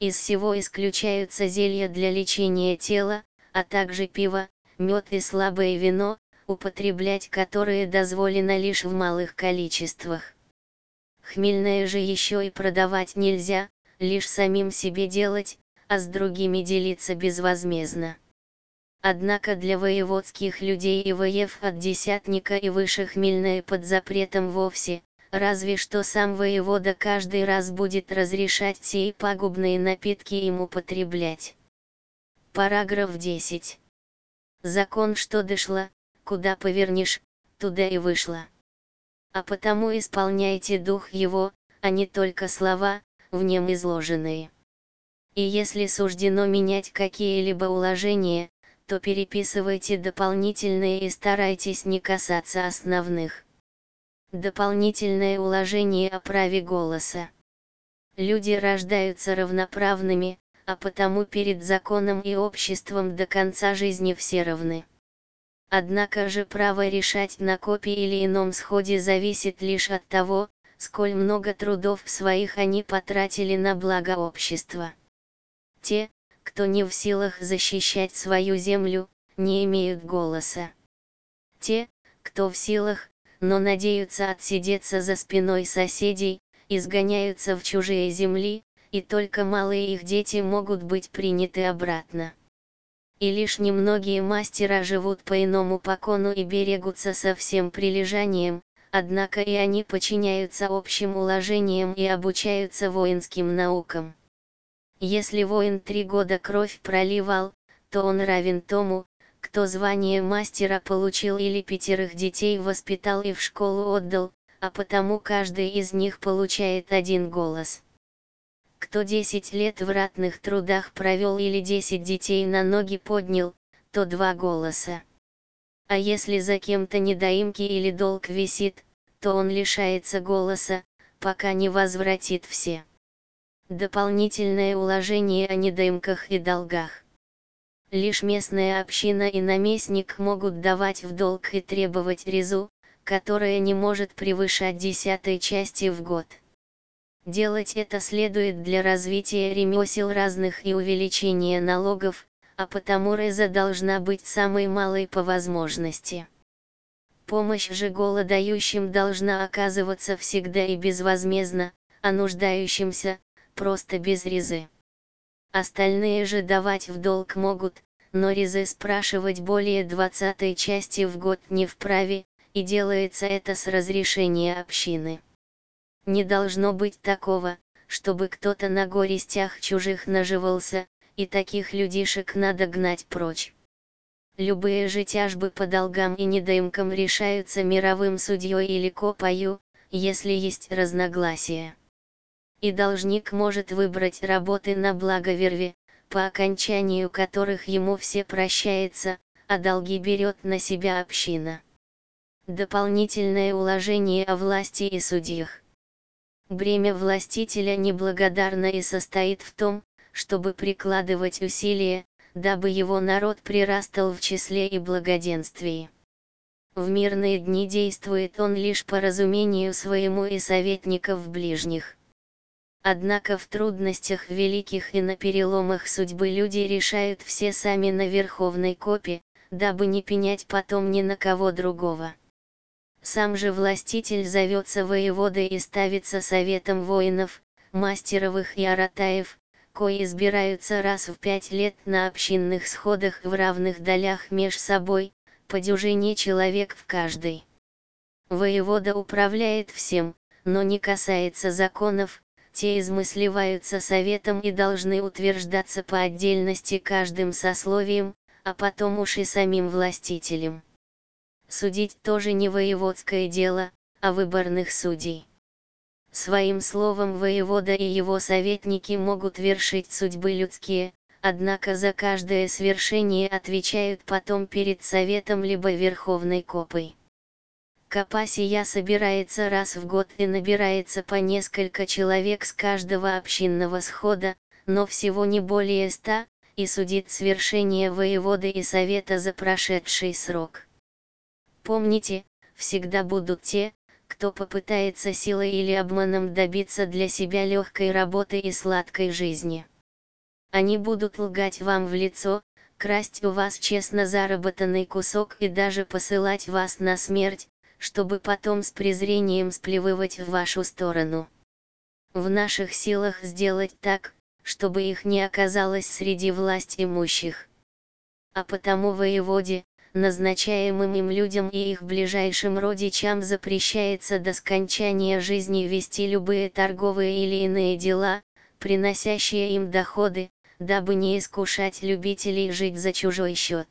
Из всего исключаются зелья для лечения тела, а также пиво, мед и слабое вино, употреблять которые дозволено лишь в малых количествах. Хмельное же еще и продавать нельзя, лишь самим себе делать, а с другими делиться безвозмездно. Однако для воеводских людей и воев от десятника и выше хмельное под запретом вовсе, разве что сам воевода каждый раз будет разрешать сии пагубные напитки им употреблять. Параграф 10. Закон, что дошло, куда повернешь, туда и вышло. А потому исполняйте дух его, а не только слова, в нем изложенные. И если суждено менять какие-либо уложения, то переписывайте дополнительные и старайтесь не касаться основных. Дополнительное уложение о праве голоса. Люди рождаются равноправными, а потому перед законом и обществом до конца жизни все равны. Однако же право решать на копии или ином сходе зависит лишь от того, сколь много трудов своих они потратили на благо общества. Те, кто не в силах защищать свою землю, не имеют голоса. Те, кто в силах, но надеются отсидеться за спиной соседей, изгоняются в чужие земли, и только малые их дети могут быть приняты обратно. И лишь немногие мастера живут по иному покону и берегутся со всем прилежанием, однако и они подчиняются общим уложениям и обучаются воинским наукам. Если воин 3 года кровь проливал, то он равен тому, кто звание мастера получил или 5 детей воспитал и в школу отдал, а потому каждый из них получает 1 голос. Кто 10 лет в ратных трудах провел или 10 детей на ноги поднял, то 2 голоса. А если за кем-то недоимки или долг висит, то он лишается голоса, пока не возвратит все. Дополнительное уложение о недоимках и долгах. Лишь местная община и наместник могут давать в долг и требовать резу, которая не может превышать 10 части в год. Делать это следует для развития ремесел разных и увеличения налогов, а потому реза должна быть самой малой по возможности. Помощь же голодающим должна оказываться всегда и безвозмездно, а нуждающимся просто без резы. Остальные же давать в долг могут, но резы спрашивать более 20 части в год не вправе, и делается это с разрешения общины. Не должно быть такого, чтобы кто-то на горестях чужих наживался, и таких людишек надо гнать прочь. Любые же тяжбы по долгам и недоимкам решаются мировым судьей или копою, если есть разногласия. И должник может выбрать работы на благо верви, по окончанию которых ему все прощается, а долги берет на себя община. Дополнительное уложение о власти и судьях. Бремя властителя неблагодарно и состоит в том, чтобы прикладывать усилия, дабы его народ прирастал в числе и благоденствии. В мирные дни действует он лишь по разумению своему и советников ближних. Однако в трудностях великих и на переломах судьбы люди решают все сами на верховной копе, дабы не пенять потом ни на кого другого. Сам же властитель зовется воеводой и ставится советом воинов, мастеровых и аратаев, кои избираются раз в 5 лет на общинных сходах в равных долях меж собой, по дюжине человек в каждой. Воевода управляет всем, но не касается законов, те измысливаются советом и должны утверждаться по отдельности каждым сословием, а потом уж и самим властителем. Судить тоже не воеводское дело, а выборных судей. Своим словом воевода и его советники могут вершить судьбы людские, однако за каждое свершение отвечают потом перед советом либо верховной копой. Копа сия собирается раз в год и набирается по несколько человек с каждого общинного схода, но всего не более 100, и судит свершение воеводы и совета за прошедший срок. Помните, всегда будут те, кто попытается силой или обманом добиться для себя легкой работы и сладкой жизни. Они будут лгать вам в лицо, красть у вас честно заработанный кусок и даже посылать вас на смерть, чтобы потом с презрением сплевывать в вашу сторону. В наших силах сделать так, чтобы их не оказалось среди власть имущих. А потому воеводе, назначаемым им людям и их ближайшим родичам запрещается до скончания жизни вести любые торговые или иные дела, приносящие им доходы, дабы не искушать любителей жить за чужой счет.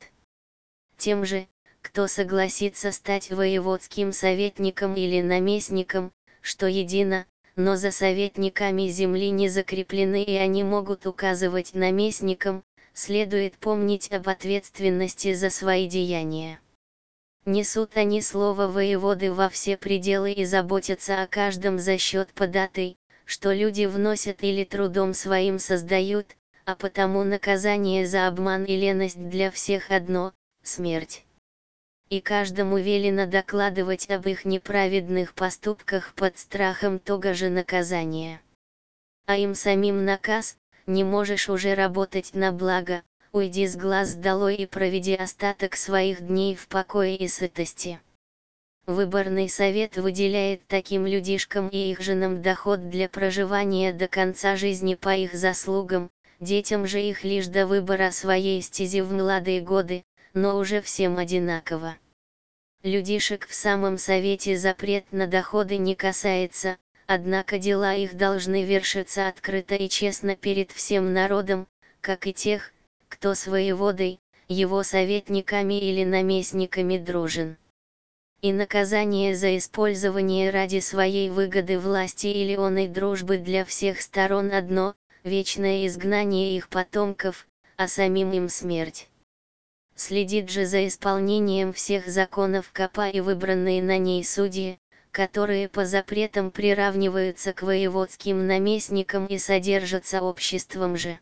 Тем же, кто согласится стать воеводским советником или наместником, что едино, но за советниками земли не закреплены и они могут указывать наместникам, следует помнить об ответственности за свои деяния. Несут они слово воеводы во все пределы и заботятся о каждом за счет податой, что люди вносят или трудом своим создают, а потому наказание за обман и леность для всех одно – смерть. И каждому велено докладывать об их неправедных поступках под страхом того же наказания. А им самим наказ: не можешь уже работать на благо, уйди с глаз долой и проведи остаток своих дней в покое и сытости. Выборный совет выделяет таким людишкам и их женам доход для проживания до конца жизни по их заслугам, детям же их лишь до выбора своей стези в молодые годы, но уже всем одинаково. Людишек в самом совете запрет на доходы не касается, однако дела их должны вершиться открыто и честно перед всем народом, как и тех, кто с воеводой, его советниками или наместниками дружен. И наказание за использование ради своей выгоды власти или оной дружбы для всех сторон одно – вечное изгнание их потомков, а самим им смерть. Следит же за исполнением всех законов КАПа и выбранные на ней судьи, которые по запретам приравниваются к воеводским наместникам и содержатся обществом же.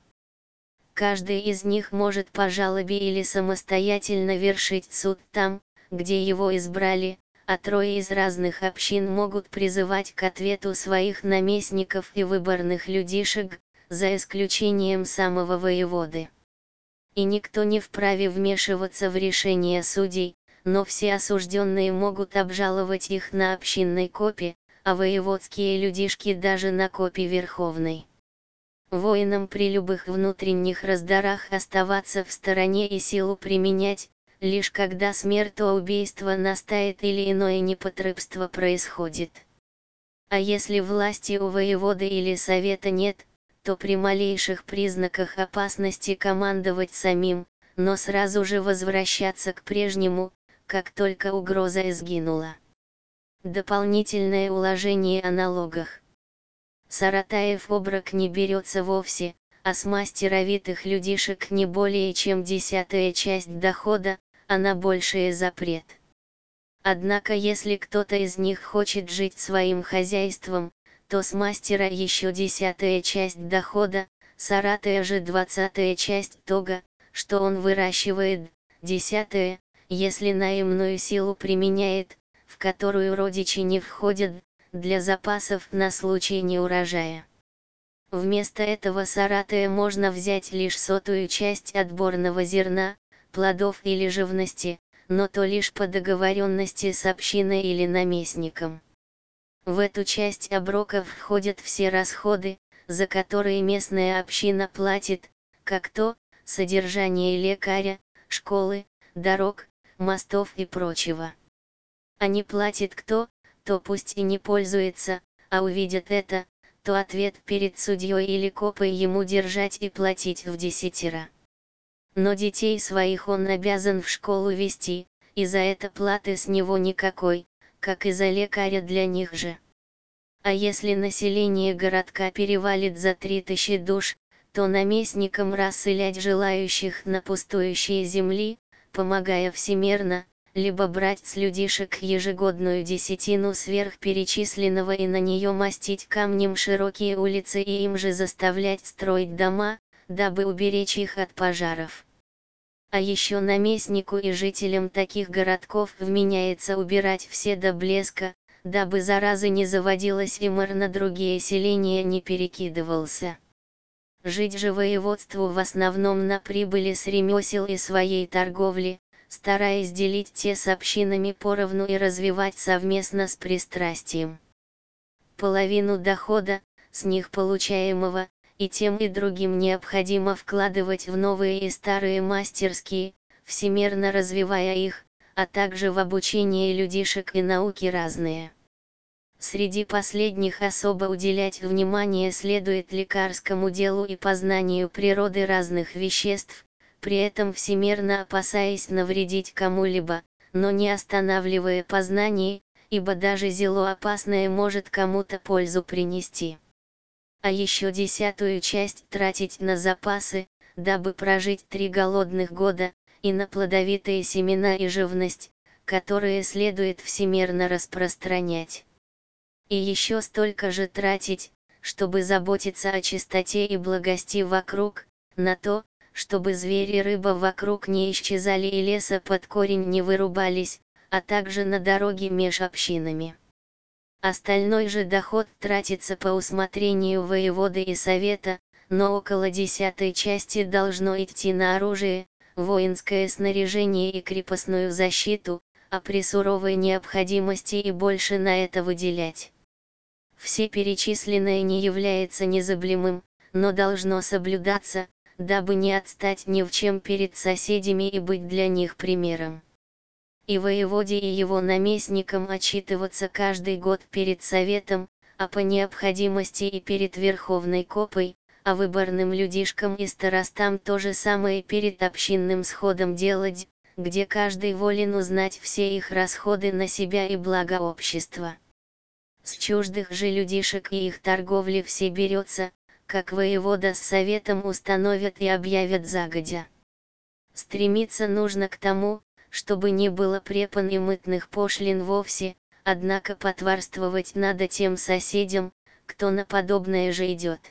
Каждый из них может по жалобе или самостоятельно вершить суд там, где его избрали, а трое из разных общин могут призывать к ответу своих наместников и выборных людишек, за исключением самого воеводы. И никто не вправе вмешиваться в решения судей, но все осужденные могут обжаловать их на общинной копе, а воеводские людишки даже на копе верховной. Воинам при любых внутренних раздарах оставаться в стороне и силу применять, лишь когда смертоубийство настает или иное непотребство происходит. А если власти у воеводы или совета нет, то при малейших признаках опасности командовать самим, но сразу же возвращаться к прежнему, как только угроза изгинула. Дополнительное уложение о налогах. Саратаев оброк не берется вовсе, а с мастеровитых людишек не более чем 10-я часть дохода, а на большее запрет. Однако если кто-то из них хочет жить своим хозяйством, то с мастера еще 10-я часть дохода, Саратая же 20-я часть того, что он выращивает, 10-я, если наимную силу применяет, в которую родичи не входят, для запасов на случай неурожая. Вместо этого Саратая можно взять лишь 100-ю часть отборного зерна, плодов или живности, но то лишь по договоренности с общиной или наместником. В эту часть оброка входят все расходы, за которые местная община платит, как то, содержание лекаря, школы, дорог, мостов и прочего. А не платит кто, то пусть и не пользуется, а увидят это, то ответ перед судьей или копой ему держать и платить вдесятеро. Но детей своих он обязан в школу вести, и за это платы с него никакой, как и за лекаря для них же. А если население городка перевалит за 3000 душ, то наместникам рассылять желающих на пустующие земли, помогая всемерно, либо брать с людишек ежегодную десятину сверхперечисленного и на нее мастить камнем широкие улицы и им же заставлять строить дома, дабы уберечь их от пожаров. А еще наместнику и жителям таких городков вменяется убирать все до блеска, дабы заразы не заводилась и мор на другие селения не перекидывался. Жить же воеводству в основном на прибыли с ремесел и своей торговли, стараясь делить те с общинами поровну и развивать совместно с пристрастием. Половину дохода, с них получаемого, и тем и другим необходимо вкладывать в новые и старые мастерские, всемерно развивая их, а также в обучение людишек и науки разные. Среди последних особо уделять внимание следует лекарскому делу и познанию природы разных веществ, при этом всемерно опасаясь навредить кому-либо, но не останавливая познание, ибо даже зело опасное может кому-то пользу принести. А еще 10-ую часть тратить на запасы, дабы прожить 3 голодных года, и на плодовитые семена и живность, которые следует всемерно распространять. И еще столько же тратить, чтобы заботиться о чистоте и благости вокруг, на то, чтобы звери и рыба вокруг не исчезали и леса под корень не вырубались, а также на дороги меж общинами. Остальной же доход тратится по усмотрению воеводы и совета, но около 10-й части должно идти на оружие, воинское снаряжение и крепостную защиту, а при суровой необходимости и больше на это выделять. Все перечисленное не является незыблемым, но должно соблюдаться, дабы не отстать ни в чем перед соседями и быть для них примером. И воеводе и его наместникам отчитываться каждый год перед советом, а по необходимости и перед Верховной Копой, а выборным людишкам и старостам то же самое перед общинным сходом делать, где каждый волен узнать все их расходы на себя и благо общества. С чуждых же людишек и их торговли все берется, как воевода с советом установят и объявят загодя. Стремиться нужно к тому, чтобы не было препон и мытных пошлин вовсе, однако потварствовать надо тем соседям, кто на подобное же идет.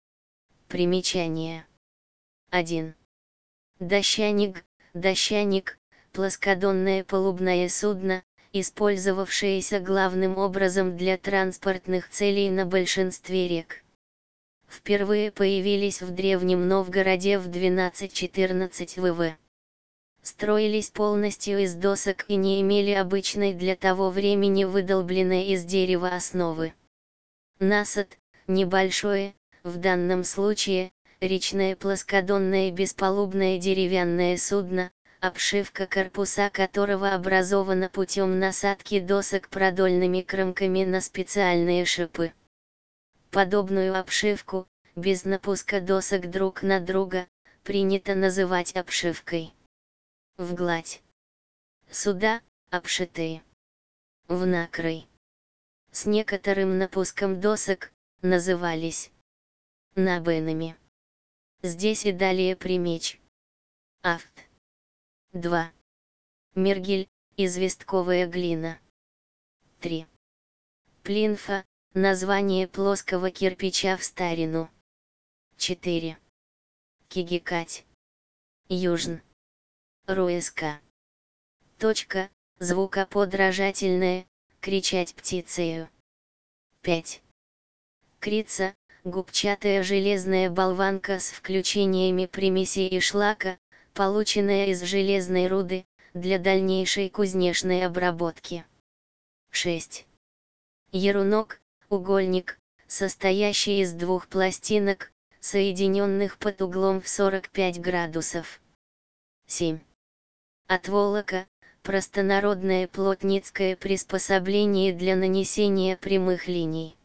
Примечание. 1. Дощаник, плоскодонное палубное судно, использовавшееся главным образом для транспортных целей на большинстве рек. Впервые появились в Древнем Новгороде в 12-14 в.В. Строились полностью из досок и не имели обычной для того времени выдолбленной из дерева основы. Насад, небольшое, в данном случае, речное плоскодонное беспалубное деревянное судно, обшивка корпуса которого образована путем насадки досок продольными кромками на специальные шипы. Подобную обшивку, без напуска досок друг на друга, принято называть обшивкой. Вгладь. Суда, обшитые. В накрой. С некоторым напуском досок, назывались набойными. Здесь и далее примечь. Авт. 2. Мергель, известковая глина. 3. Плинфа, название плоского кирпича в старину. 4. Кигикать. Южн. Руэска. Точка, звукоподражательное, кричать птицею. 5. Крица, губчатая железная болванка с включениями примесей и шлака, полученная из железной руды, для дальнейшей кузнечной обработки. 6. Ярунок, угольник, состоящий из 2 пластинок, соединенных под углом в 45 градусов. 7. Отволока, простонародное плотницкое приспособление для нанесения прямых линий.